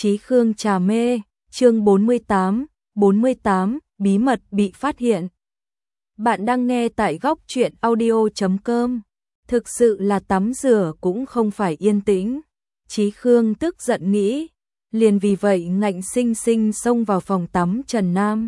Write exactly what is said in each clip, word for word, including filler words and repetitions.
Chí Khương trà mê, chương bốn mươi tám, bốn mươi tám, bí mật bị phát hiện. Bạn đang nghe tại góc truyện audio chấm com. Thực sự là tắm rửa cũng không phải yên tĩnh. Chí Khương tức giận nghĩ, liền vì vậy ngạnh sinh sinh xông vào phòng tắm Trần Nam.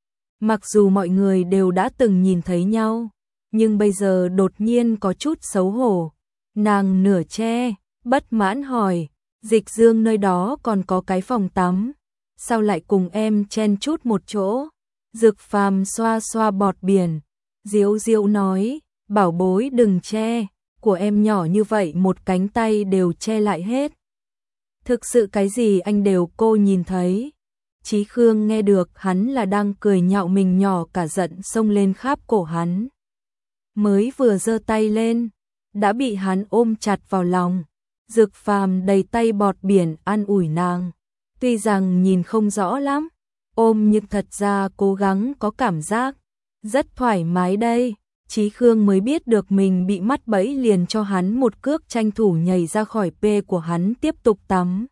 Mặc dù mọi người đều đã từng nhìn thấy nhau, nhưng bây giờ đột nhiên có chút xấu hổ. Nàng nửa che, bất mãn hỏi, Dịch Dương nơi đó còn có cái phòng tắm, sao lại cùng em chen chút một chỗ? Dực Phàm xoa xoa bọt biển, diếu diếu nói, bảo bối đừng che, của em nhỏ như vậy một cánh tay đều che lại hết. Thực sự cái gì anh đều cô nhìn thấy. Chí Khương nghe được hắn là đang cười nhạo mình, nhỏ cả giận xông lên kháp cổ hắn. Mới vừa giơ tay lên, đã bị hắn ôm chặt vào lòng. Dực Phàm đầy tay bọt biển an ủi nàng. Tuy rằng nhìn không rõ lắm, ôm nhưng thật ra cố gắng có cảm giác rất thoải mái đây. Chí Khương mới biết được mình bị mắc bẫy, liền cho hắn một cước, tranh thủ nhảy ra khỏi pê của hắn tiếp tục tắm.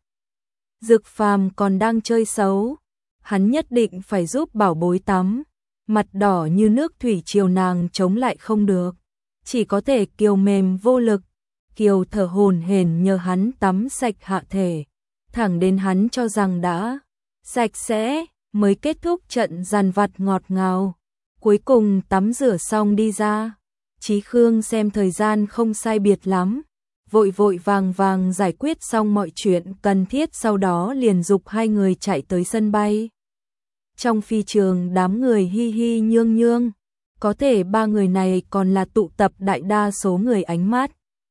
Dực Phàm còn đang chơi xấu, hắn nhất định phải giúp bảo bối tắm. Mặt đỏ như nước thủy triều, nàng chống lại không được, chỉ có thể kiều mềm vô lực. Kiều thở hổn hển nhờ hắn tắm sạch hạ thể, thẳng đến hắn cho rằng đã sạch sẽ mới kết thúc trận dằn vặt ngọt ngào. Cuối cùng tắm rửa xong đi ra, Chí Khương xem thời gian không sai biệt lắm, vội vội vàng vàng giải quyết xong mọi chuyện cần thiết, sau đó liền giục hai người chạy tới sân bay. Trong phi trường đám người hi hi nhương nhương, có thể ba người này còn là tụ tập đại đa số người ánh mắt.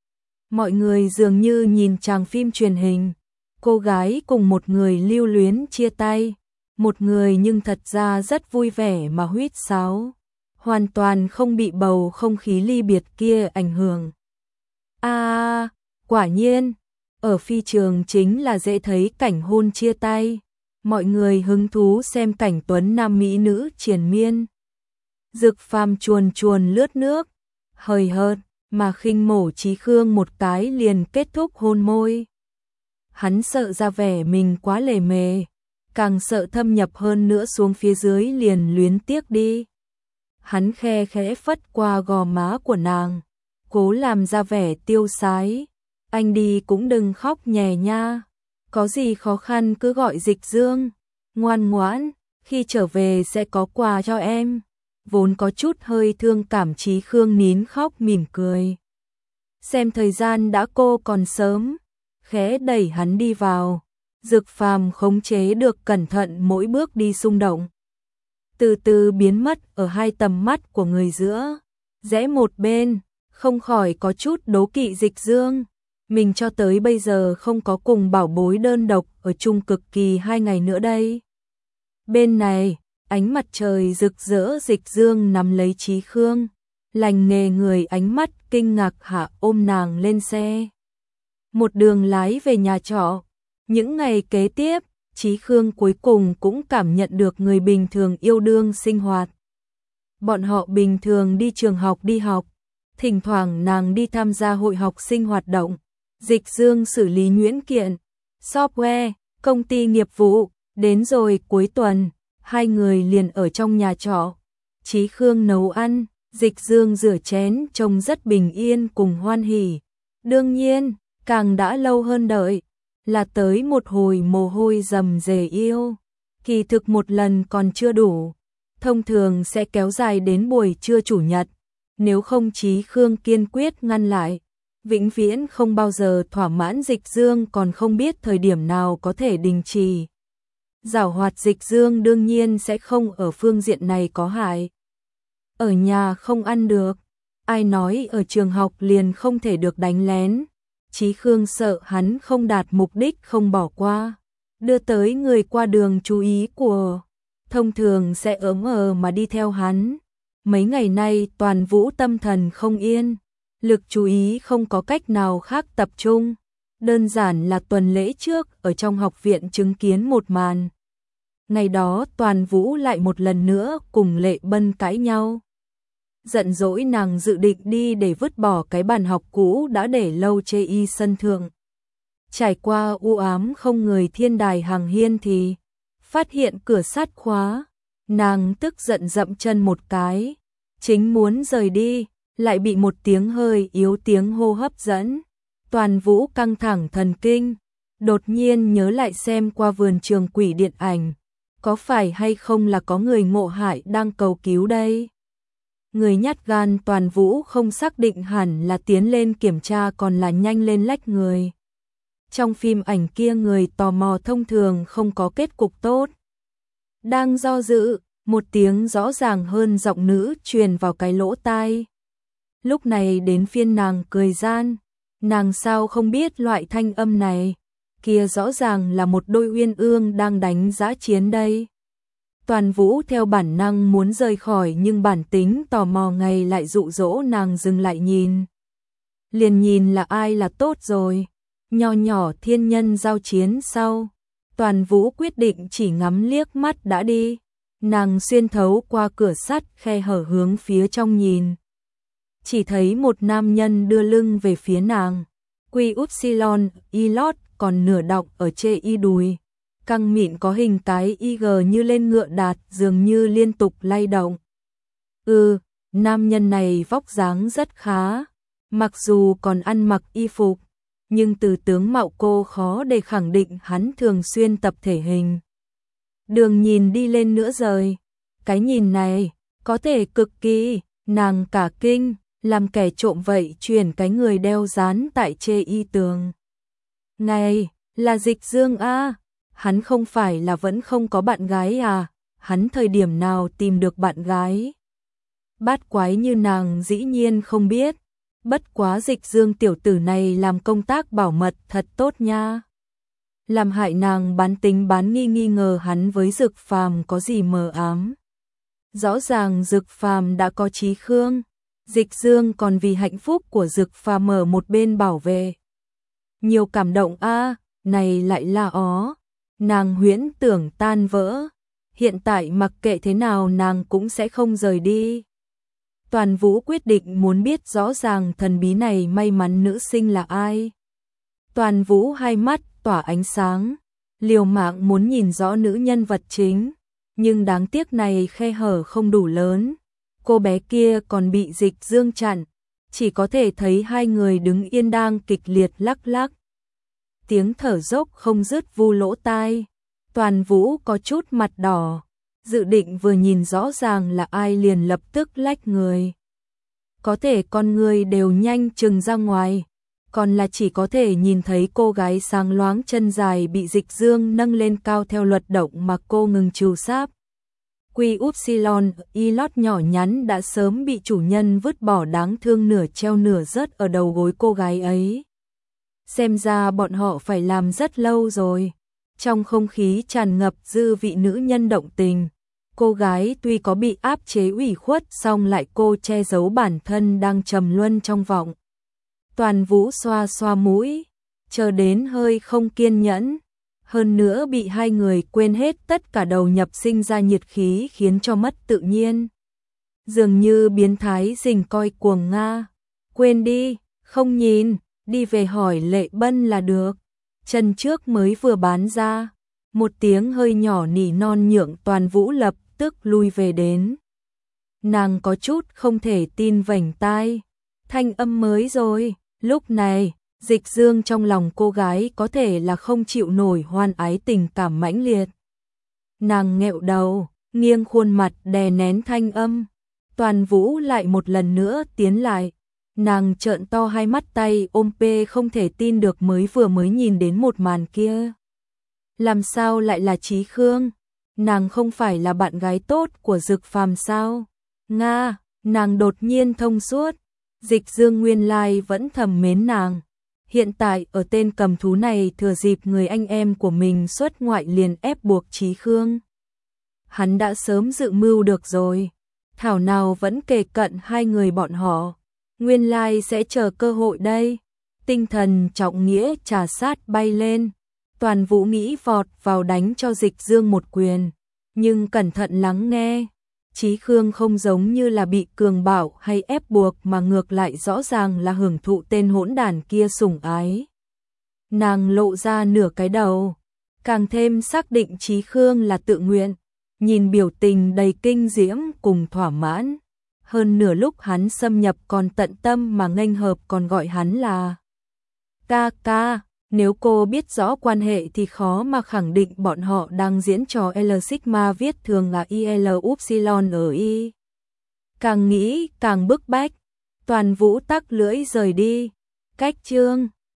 Mọi người dường như nhìn tràng phim truyền hình, cô gái cùng một người lưu luyến chia tay, một người nhưng thật ra rất vui vẻ mà huýt sáo, hoàn toàn không bị bầu không khí ly biệt kia ảnh hưởng. À, quả nhiên, ở phi trường chính là dễ thấy cảnh hôn chia tay, mọi người hứng thú xem cảnh tuấn nam mỹ nữ triền miên. Dực Phàm chuồn chuồn lướt nước, hời hợt mà khinh mổ Chí Khương một cái liền kết thúc hôn môi. Hắn sợ ra vẻ mình quá lề mề, càng sợ thâm nhập hơn nữa xuống phía dưới liền luyến tiếc đi. Hắn khe khẽ phất qua gò má của nàng, cố làm ra vẻ tiêu sái. Anh đi cũng đừng khóc nhè nha, có gì khó khăn cứ gọi Dịch Dương, ngoan ngoãn, khi trở về sẽ có quà cho em. Vốn có chút hơi thương cảm, Chí Khương nín khóc mỉm cười. Xem thời gian đã cô còn sớm, khẽ đẩy hắn đi vào. Dực Phàm khống chế được cẩn thận mỗi bước đi xung động, từ từ biến mất ở hai tầm mắt của người giữa. Rẽ một bên, không khỏi có chút đố kỵ Dịch Dương. Mình cho tới bây giờ không có cùng bảo bối đơn độc ở chung cực kỳ hai ngày nữa đây. Bên này, ánh mặt trời rực rỡ, Dịch Dương nắm lấy Chí Khương, lành nghề người ánh mắt kinh ngạc hạ ôm nàng lên xe. Một đường lái về nhà trọ. Những ngày kế tiếp, Chí Khương cuối cùng cũng cảm nhận được người bình thường yêu đương sinh hoạt. Bọn họ bình thường đi trường học đi học, thỉnh thoảng nàng đi tham gia hội học sinh hoạt động. Dịch Dương xử lý nhuyễn kiện, software, công ty nghiệp vụ, đến rồi cuối tuần, hai người liền ở trong nhà trọ. Chí Khương nấu ăn, Dịch Dương rửa chén, trông rất bình yên cùng hoan hỉ. Đương nhiên, càng đã lâu hơn đợi, là tới một hồi mồ hôi rầm rề yêu. Kỳ thực một lần còn chưa đủ, thông thường sẽ kéo dài đến buổi trưa chủ nhật. Nếu không Chí Khương kiên quyết ngăn lại, vĩnh viễn không bao giờ thỏa mãn. Dịch Dương còn không biết thời điểm nào có thể đình chỉ. Giảo hoạt Dịch Dương đương nhiên sẽ không ở phương diện này có hại. Ở nhà không ăn được, ai nói ở trường học liền không thể được đánh lén. Chí Khương sợ hắn không đạt mục đích không bỏ qua, đưa tới người qua đường chú ý của, thông thường sẽ ớm ờ mà đi theo hắn. Mấy ngày nay Toàn Vũ tâm thần không yên, lực chú ý không có cách nào khác tập trung. Đơn giản là tuần lễ trước ở trong học viện chứng kiến một màn. Ngày đó Toàn Vũ lại một lần nữa cùng Lệ Bân cãi nhau. Giận dỗi nàng dự định đi để vứt bỏ cái bàn học cũ đã để lâu chê y sân thượng. Trải qua u ám không người thiên đài hàng hiên thì phát hiện cửa sắt khóa, nàng tức giận dậm chân một cái, chính muốn rời đi, lại bị một tiếng hơi yếu tiếng hô hấp dẫn. Toàn Vũ căng thẳng thần kinh, đột nhiên nhớ lại xem qua vườn trường quỷ điện ảnh, có phải hay không là có người ngộ hại đang cầu cứu đây? Người nhát gan Toàn Vũ không xác định hẳn là tiến lên kiểm tra còn là nhanh lên lách người. Trong phim ảnh kia người tò mò thông thường không có kết cục tốt. Đang do dự, một tiếng rõ ràng hơn giọng nữ truyền vào cái lỗ tai. Lúc này đến phiên nàng cười gian, nàng sao không biết loại thanh âm này, kia rõ ràng là một đôi uyên ương đang đánh giã chiến đây. Toàn Vũ theo bản năng muốn rời khỏi nhưng bản tính tò mò ngày lại dụ dỗ nàng dừng lại nhìn. Liền nhìn là ai là tốt rồi, nho nhỏ thiên nhân giao chiến sau. Toàn Vũ quyết định chỉ ngắm liếc mắt đã đi, nàng xuyên thấu qua cửa sắt khe hở hướng phía trong nhìn. Chỉ thấy một nam nhân đưa lưng về phía nàng, quy upsilon, y lót còn nửa đọng ở chê y đùi. Căng mịn có hình cái i giê như lên ngựa đạt dường như liên tục lay động. Ừ, nam nhân này vóc dáng rất khá, mặc dù còn ăn mặc y phục, nhưng từ tướng mạo cô khó để khẳng định hắn thường xuyên tập thể hình. Đường nhìn đi lên nữa rồi, cái nhìn này, có thể cực kỳ, nàng cả kinh, làm kẻ trộm vậy chuyển cái người đeo dán tại chê y tường. Này, là Dịch Dương a, hắn không phải là vẫn không có bạn gái à, hắn thời điểm nào tìm được bạn gái? Bát quái như nàng dĩ nhiên không biết, bất quá Dịch Dương tiểu tử này làm công tác bảo mật thật tốt nha. Làm hại nàng bán tính bán nghi nghi ngờ hắn với Dực Phàm có gì mờ ám. Rõ ràng Dực Phàm đã có Chí Khương, Dịch Dương còn vì hạnh phúc của Dực Phàm ở một bên bảo vệ. Nhiều cảm động a, này lại là ó. Nàng huyễn tưởng tan vỡ, hiện tại mặc kệ thế nào nàng cũng sẽ không rời đi. Toàn Vũ quyết định muốn biết rõ ràng thần bí này may mắn nữ sinh là ai. Toàn Vũ hai mắt tỏa ánh sáng, liều mạng muốn nhìn rõ nữ nhân vật chính, nhưng đáng tiếc này khe hở không đủ lớn. Cô bé kia còn bị Dịch Dương chặn, chỉ có thể thấy hai người đứng yên đang kịch liệt lắc lắc. Tiếng thở dốc không dứt vu lỗ tai. Toàn Vũ có chút mặt đỏ, dự định vừa nhìn rõ ràng là ai liền lập tức lách người. Có thể con người đều nhanh chừng ra ngoài, còn là chỉ có thể nhìn thấy cô gái sáng loáng chân dài bị Dịch Dương nâng lên cao theo luật động mà cô ngừng trù sáp. Quy upsilon, y lót nhỏ nhắn đã sớm bị chủ nhân vứt bỏ đáng thương nửa treo nửa rớt ở đầu gối cô gái ấy. Xem ra bọn họ phải làm rất lâu rồi. Trong không khí tràn ngập dư vị nữ nhân động tình, cô gái tuy có bị áp chế ủy khuất song lại cô che giấu bản thân đang trầm luân trong vọng. Toàn Vũ xoa xoa mũi, chờ đến hơi không kiên nhẫn, hơn nữa bị hai người quên hết tất cả đầu nhập sinh ra nhiệt khí khiến cho mất tự nhiên. Dường như biến thái rình coi cuồng Nga, quên đi, không nhìn, đi về hỏi Lệ Bân là được. Chân trước mới vừa bán ra, một tiếng hơi nhỏ nỉ non nhượng Toàn Vũ lập tức lui về đến. Nàng có chút không thể tin vành tai, thanh âm mới rồi, lúc này, Dịch Dương trong lòng cô gái có thể là không chịu nổi hoan ái tình cảm mãnh liệt. Nàng nghẹo đầu, nghiêng khuôn mặt đè nén thanh âm, Toàn Vũ lại một lần nữa tiến lại. Nàng trợn to hai mắt tay ôm pê không thể tin được mới vừa mới nhìn đến một màn kia. Làm sao lại là Chí Khương? Nàng không phải là bạn gái tốt của Dực Phàm sao? Nga, nàng đột nhiên thông suốt. Dịch Dương nguyên lai vẫn thầm mến nàng. Hiện tại ở tên cầm thú này thừa dịp người anh em của mình xuất ngoại liền ép buộc Chí Khương. Hắn đã sớm dự mưu được rồi. Thảo nào vẫn kề cận hai người bọn họ. Nguyên lai sẽ chờ cơ hội đây. Tinh thần trọng nghĩa trà sát bay lên. Toàn Vũ nghĩ vọt vào đánh cho Dịch Dương một quyền. Nhưng cẩn thận lắng nghe. Chí Khương không giống như là bị cường bạo hay ép buộc mà ngược lại rõ ràng là hưởng thụ tên hỗn đản kia sủng ái. Nàng lộ ra nửa cái đầu, càng thêm xác định Chí Khương là tự nguyện, nhìn biểu tình đầy kinh diễm cùng thỏa mãn. Hơn nửa lúc hắn xâm nhập còn tận tâm mà nghênh hợp còn gọi hắn là ca ca. Nếu cô biết rõ quan hệ thì khó mà khẳng định bọn họ đang diễn trò L Sigma viết thường là I L Upsilon ở Y. Càng nghĩ càng bức bách, Toàn Vũ tắc lưỡi rời đi. Cách chương